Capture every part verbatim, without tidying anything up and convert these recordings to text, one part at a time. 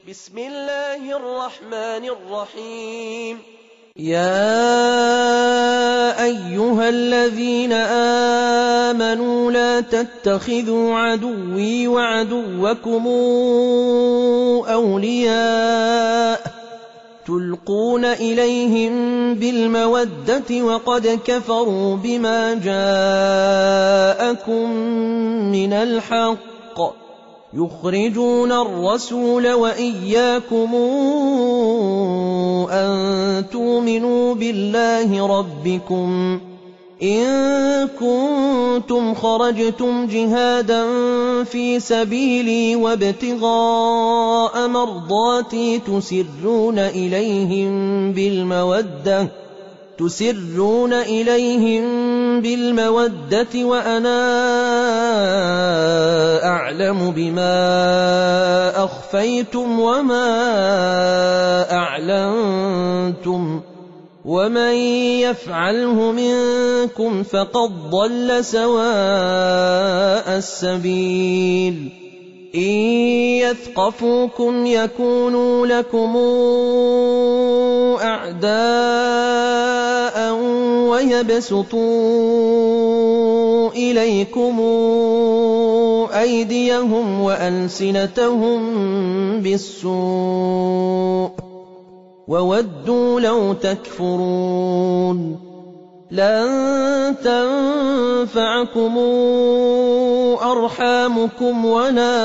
بسم الله الرحمن الرحيم. يا أيها الذين آمنوا لا تتخذوا عدوي وعدوكم أولياء تلقون إليهم بالمودة وقد كفروا بما جاءكم من الحق يخرجون الرسول وإياكم أن تؤمنوا بالله ربكم إن كنتم خرجتم جهادا في سبيلي وابتغاء مرضاتي تسرون إليهم بالمودة تسرون إليهم بالمودة وأنا أعلم بما أخفيتم وما أعلنتم ومن يفعله منكم فقد ضل سواء السبيل إن يثقفوكم يكونوا لكم أعداء ويبسطوا إليكم أيديهم وألسنتهم بالسوء وودوا لو تكفرون لن تنفعكم أرحامكم ولا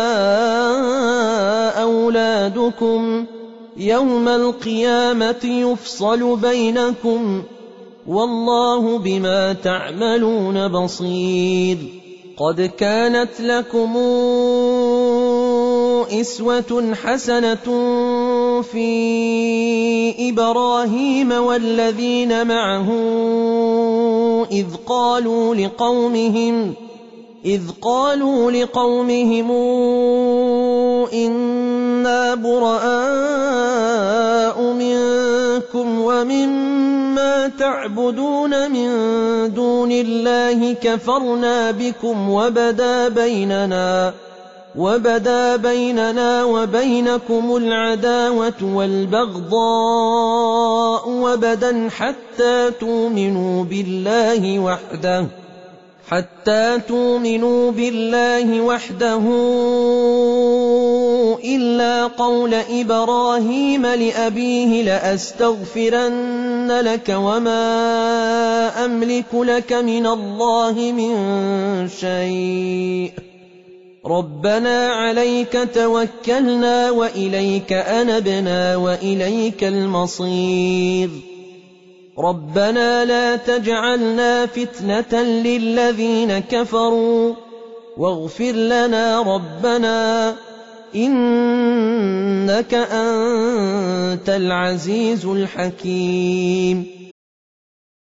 أولادكم يوم القيامة يفصل بينكم والله بما تعملون بصير. قد كانت لكم أسوة حسنة في إبراهيم والذين معه إذ قالوا لقومهم إذ قالوا لقومهم إنا براء منكم ومما تعبدون من دون الله كفرنا بكم وبدا بيننا وبدا بيننا وبينكم العداوة والبغضاء وبدا حتى تؤمنوا بالله وحده حتى تؤمنوا بالله وحده إلا قول إبراهيم لأبيه لأستغفرن لك وما أملك لك من الله من شيء ربنا عليك توكلنا وإليك أنبنا وإليك المصير ربنا لا تجعلنا فتنة للذين كفروا واغفر لنا ربنا إنك أنت العزيز الحكيم.